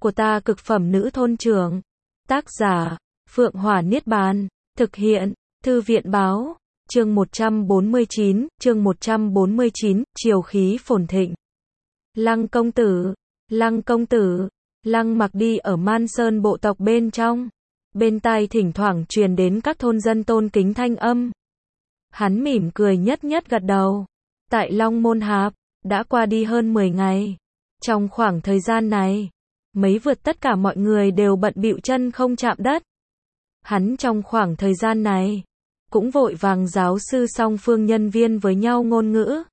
của ta cực phẩm nữ thôn trưởng. Tác giả, Phượng Hỏa Niết Bàn. Thực hiện, Thư viện Báo. Chương 149, triều khí phồn thịnh. Lăng công tử, Lăng Mặc đi ở Man Sơn bộ tộc bên trong. Bên tai thỉnh thoảng truyền đến các thôn dân tôn kính thanh âm. Hắn mỉm cười nhất nhất gật đầu. Tại Long Môn Hạp, đã qua đi hơn 10 ngày. Trong khoảng thời gian này, mấy vượt tất cả mọi người đều bận bịu chân không chạm đất. Hắn trong khoảng thời gian này, cũng vội vàng giáo sư song phương nhân viên với nhau ngôn ngữ.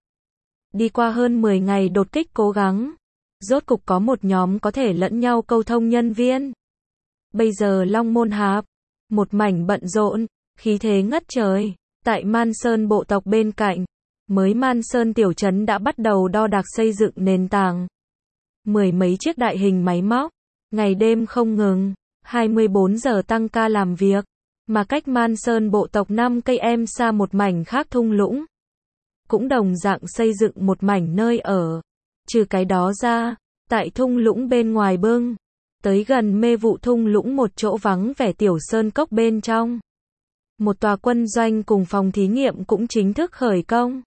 Đi qua hơn 10 ngày đột kích cố gắng, rốt cục có một nhóm có thể lẫn nhau câu thông nhân viên. Bây giờ Long Môn Hạp, một mảnh bận rộn, khí thế ngất trời. Tại Man Sơn bộ tộc bên cạnh, mới Man Sơn tiểu trấn đã bắt đầu đo đạc xây dựng nền tảng. 10 mấy chiếc đại hình máy móc, ngày đêm không ngừng, 24 giờ tăng ca làm việc, mà cách Man Sơn bộ tộc 5 cây em xa một mảnh khác thung lũng. Cũng đồng dạng xây dựng một mảnh nơi ở. Trừ cái đó ra, tại thung lũng bên ngoài bưng, tới gần mê vụ thung lũng một chỗ vắng vẻ tiểu sơn cốc bên trong. Một tòa quân doanh cùng phòng thí nghiệm cũng chính thức khởi công.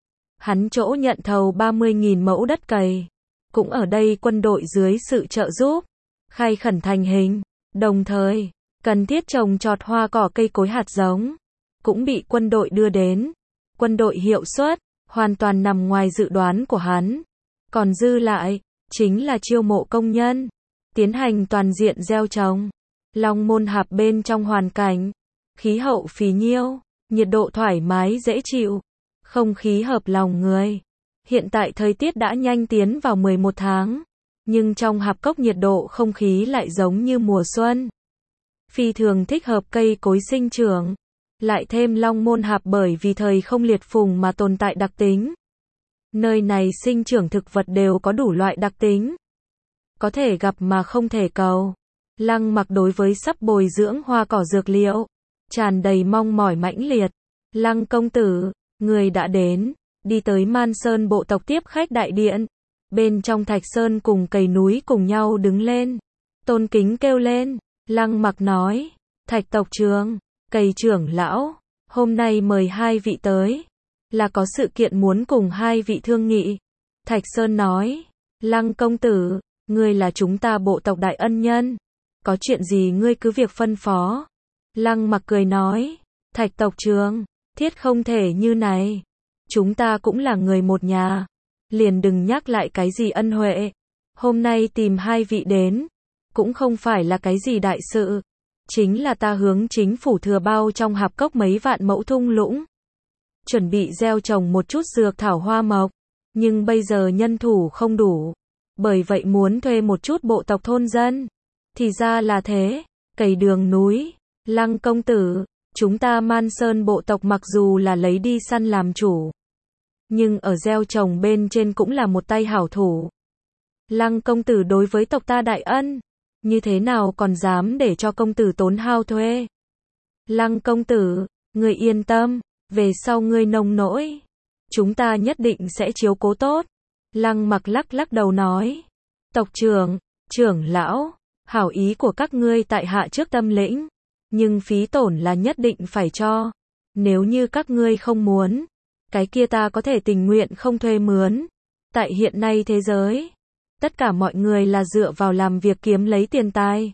Hắn chỗ nhận thầu 30.000 mẫu đất cày. Cũng ở đây quân đội dưới sự trợ giúp, khai khẩn thành hình, đồng thời, cần thiết trồng trọt hoa cỏ cây cối hạt giống, cũng bị quân đội đưa đến. Quân đội hiệu suất, hoàn toàn nằm ngoài dự đoán của hắn. Còn dư lại, chính là chiêu mộ công nhân, tiến hành toàn diện gieo trồng. Long Môn Hạp bên trong hoàn cảnh, khí hậu phì nhiêu, nhiệt độ thoải mái dễ chịu, không khí hợp lòng người. Hiện tại thời tiết đã nhanh tiến vào 11 tháng, nhưng trong hạp cốc nhiệt độ không khí lại giống như mùa xuân. Phi thường thích hợp cây cối sinh trưởng, lại thêm Long Môn Hạp bởi vì thời không liệt phùng mà tồn tại đặc tính. Nơi này sinh trưởng thực vật đều có đủ loại đặc tính, có thể gặp mà không thể cầu. Lăng Mặc đối với sắp bồi dưỡng hoa cỏ dược liệu, tràn đầy mong mỏi mãnh liệt. Lăng công tử, người đã đến. Đi tới Man Sơn bộ tộc tiếp khách đại điện. Bên trong Thạch Sơn cùng cầy núi cùng nhau đứng lên, tôn kính kêu lên. Lăng Mặc nói, Thạch tộc trưởng, cầy trưởng lão, hôm nay mời hai vị tới, là có sự kiện muốn cùng hai vị thương nghị. Thạch Sơn nói, Lăng công tử, ngươi là chúng ta bộ tộc đại ân nhân, có chuyện gì ngươi cứ việc phân phó. Lăng Mặc cười nói, Thạch tộc trưởng, thiết không thể như này. Chúng ta cũng là người một nhà, liền đừng nhắc lại cái gì ân huệ. Hôm nay tìm hai vị đến, cũng không phải là cái gì đại sự, chính là ta hướng chính phủ thừa bao trong hạp cốc mấy vạn mẫu thung lũng, chuẩn bị gieo trồng một chút dược thảo hoa mộc, nhưng bây giờ nhân thủ không đủ, bởi vậy muốn thuê một chút bộ tộc thôn dân. Thì ra là thế, cày đường núi, Lăng công tử, chúng ta Man Sơn bộ tộc mặc dù là lấy đi săn làm chủ, nhưng ở gieo trồng bên trên cũng là một tay hảo thủ. Lăng công tử đối với tộc ta đại ân, như thế nào còn dám để cho công tử tốn hao thuê. Lăng công tử, ngươi yên tâm, về sau ngươi nông nỗi, chúng ta nhất định sẽ chiếu cố tốt. Lăng Mặc lắc lắc đầu nói, tộc trưởng, trưởng lão, hảo ý của các ngươi tại hạ trước tâm lĩnh, nhưng phí tổn là nhất định phải cho. Nếu như các ngươi không muốn, cái kia ta có thể tình nguyện không thuê mướn. Tại hiện nay thế giới, tất cả mọi người là dựa vào làm việc kiếm lấy tiền tài.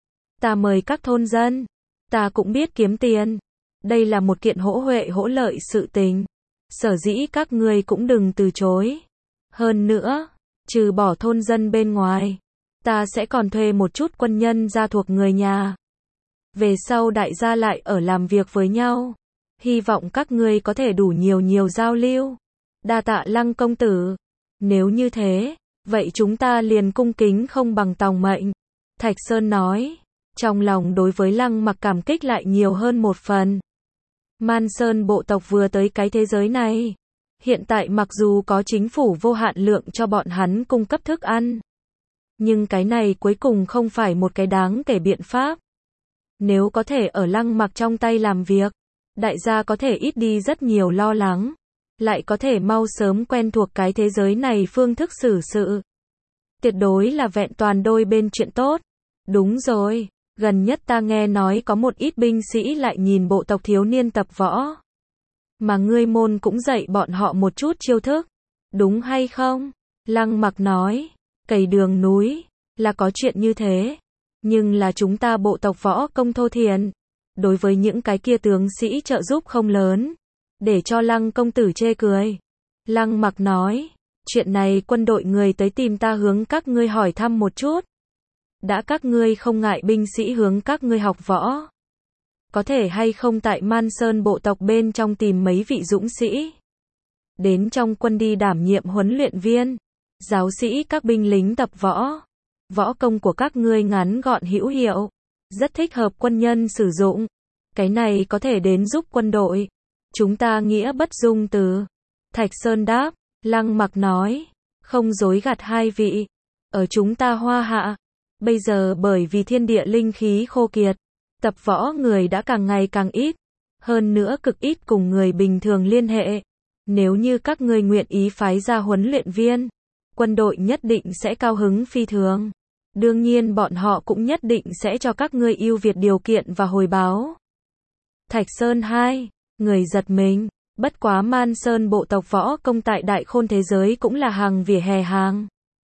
Ta mời các thôn dân, ta cũng biết kiếm tiền. Đây là một kiện hỗ huệ hỗ lợi sự tình. Sở dĩ các ngươi cũng đừng từ chối. Hơn nữa, trừ bỏ thôn dân bên ngoài, ta sẽ còn thuê một chút quân nhân gia thuộc người nhà. Về sau đại gia lại ở làm việc với nhau. Hy vọng các ngươi có thể đủ nhiều giao lưu. Đa tạ Lăng công tử. Nếu như thế, vậy chúng ta liền cung kính không bằng tòng mệnh. Thạch Sơn nói, trong lòng đối với Lăng Mặc cảm kích lại nhiều hơn một phần. Man Sơn bộ tộc vừa tới cái thế giới này, hiện tại mặc dù có chính phủ vô hạn lượng cho bọn hắn cung cấp thức ăn, nhưng cái này cuối cùng không phải một cái đáng kể biện pháp. Nếu có thể ở Lăng Mặc trong tay làm việc, đại gia có thể ít đi rất nhiều lo lắng, lại có thể mau sớm quen thuộc cái thế giới này phương thức xử sự. Tuyệt đối là vẹn toàn đôi bên chuyện tốt. Đúng rồi, gần nhất ta nghe nói có một ít binh sĩ lại nhìn bộ tộc thiếu niên tập võ. Mà ngươi môn cũng dạy bọn họ một chút chiêu thức. Đúng hay không? Lăng Mặc nói, cày đường núi, là có chuyện như thế. Nhưng là chúng ta bộ tộc võ công thô thiển. Đối với những cái kia tướng sĩ trợ giúp không lớn. Để cho Lăng công tử chê cười. Lăng Mặc nói, chuyện này quân đội người tới tìm ta hướng các ngươi hỏi thăm một chút. Đã các ngươi không ngại binh sĩ hướng các ngươi học võ. Có thể hay không tại Man Sơn bộ tộc bên trong tìm mấy vị dũng sĩ. Đến trong quân đi đảm nhiệm huấn luyện viên. Giáo sĩ các binh lính tập võ. Võ công của các ngươi ngắn gọn hữu hiệu. Rất thích hợp quân nhân sử dụng. Cái này có thể đến giúp quân đội. Chúng ta nghĩa bất dung từ. Thạch Sơn đáp, Lăng Mặc nói, không dối gạt hai vị. Ở chúng ta Hoa Hạ, bây giờ bởi vì thiên địa linh khí khô kiệt, tập võ người đã càng ngày càng ít. Hơn nữa cực ít cùng người bình thường liên hệ. Nếu như các ngươi nguyện ý phái ra huấn luyện viên, quân đội nhất định sẽ cao hứng phi thường. Đương nhiên bọn họ cũng nhất định sẽ cho các ngươi ưu việt điều kiện và hồi báo. Thạch Sơn 2, người giật mình. Bất quá Man Sơn bộ tộc võ công tại đại khôn thế giới cũng là hàng vỉa hè hàng.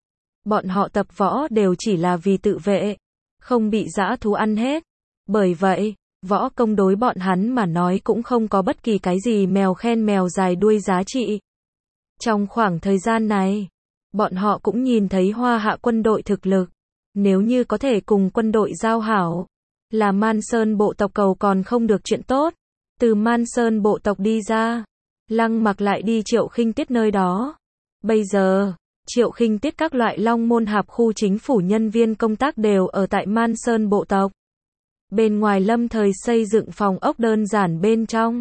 Bọn họ tập võ đều chỉ là vì tự vệ, không bị dã thú ăn hết. Bởi vậy, võ công đối bọn hắn mà nói cũng không có bất kỳ cái gì mèo khen mèo dài đuôi giá trị. Trong khoảng thời gian này, bọn họ cũng nhìn thấy Hoa Hạ quân đội thực lực. Nếu như có thể cùng quân đội giao hảo, là Man Sơn bộ tộc cầu còn không được chuyện tốt. Từ Man Sơn bộ tộc đi ra, Lăng Mặc lại đi Triệu Khinh Tiết nơi đó. Bây giờ, Triệu Khinh Tiết các loại Long Môn Hạp khu chính phủ nhân viên công tác đều ở tại Man Sơn bộ tộc. Bên ngoài lâm thời xây dựng phòng ốc đơn giản bên trong.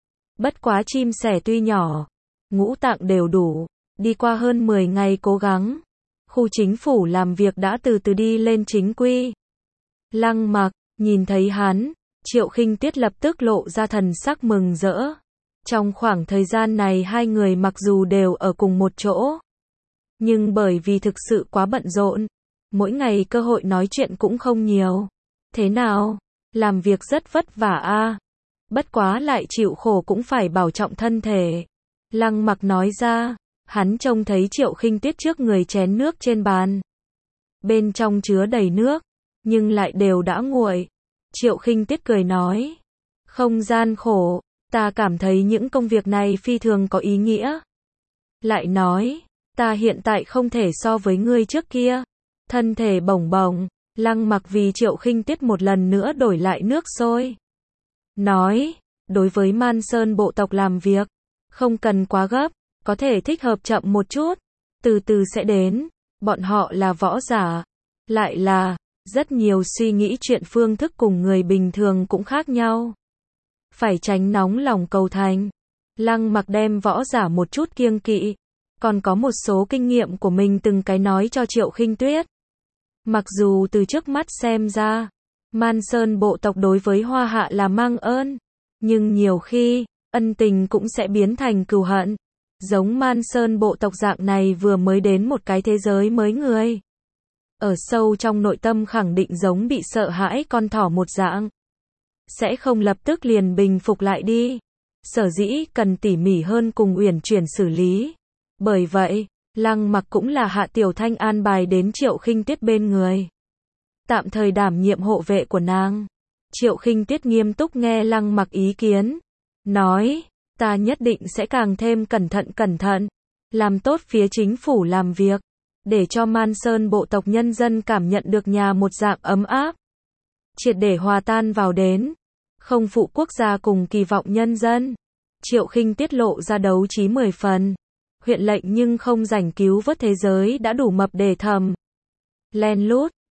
Bất quá chim sẻ tuy nhỏ, ngũ tạng đều đủ, đi qua hơn 10 ngày cố gắng. Khu chính phủ làm việc đã từ từ đi lên chính quy. Lăng Mặc, nhìn thấy hắn, Triệu Khinh Tiết lập tức lộ ra thần sắc mừng rỡ. Trong khoảng thời gian này hai người mặc dù đều ở cùng một chỗ, nhưng bởi vì thực sự quá bận rộn, mỗi ngày cơ hội nói chuyện cũng không nhiều. Thế nào? Làm việc rất vất vả a. Bất quá lại chịu khổ cũng phải bảo trọng thân thể. Lăng Mặc nói ra, hắn trông thấy Triệu Khinh Tiết trước người chén nước trên bàn. Bên trong chứa đầy nước, nhưng lại đều đã nguội. Triệu Khinh Tiết cười nói, không gian khổ, ta cảm thấy những công việc này phi thường có ý nghĩa. Lại nói, ta hiện tại không thể so với ngươi trước kia. Thân thể bồng bồng, Lăng Mặc vì Triệu Khinh Tiết một lần nữa đổi lại nước sôi. Nói, đối với Man Sơn bộ tộc làm việc, không cần quá gấp, có thể thích hợp chậm một chút, từ từ sẽ đến. Bọn họ là võ giả, lại là rất nhiều suy nghĩ chuyện phương thức cùng người bình thường cũng khác nhau. Phải tránh nóng lòng cầu thành. Lăng Mặc đem võ giả một chút kiêng kỵ, còn có một số kinh nghiệm của mình từng cái nói cho Triệu Khinh Tuyết. Mặc dù từ trước mắt xem ra, Man Sơn bộ tộc đối với Hoa Hạ là mang ơn, nhưng nhiều khi, ân tình cũng sẽ biến thành cừu hận. Giống Man Sơn bộ tộc dạng này vừa mới đến một cái thế giới mới người. Ở sâu trong nội tâm khẳng định giống bị sợ hãi con thỏ một dạng. Sẽ không lập tức liền bình phục lại đi. Sở dĩ cần tỉ mỉ hơn cùng uyển chuyển xử lý. Bởi vậy, Lăng Mặc cũng là Hạ Tiểu Thanh an bài đến Triệu Khinh Tiết bên người. Tạm thời đảm nhiệm hộ vệ của nàng. Triệu Khinh Tiết nghiêm túc nghe Lăng Mặc ý kiến. Nói, ta nhất định sẽ càng thêm cẩn thận. Làm tốt phía chính phủ làm việc. Để cho Man Sơn bộ tộc nhân dân cảm nhận được nhà một dạng ấm áp. Triệt để hòa tan vào đến. Không phụ quốc gia cùng kỳ vọng nhân dân. Triệu Khinh Tiết lộ ra đấu trí 10 phần. Huyện lệnh nhưng không rảnh cứu vớt thế giới đã đủ mập để thầm. Len lút,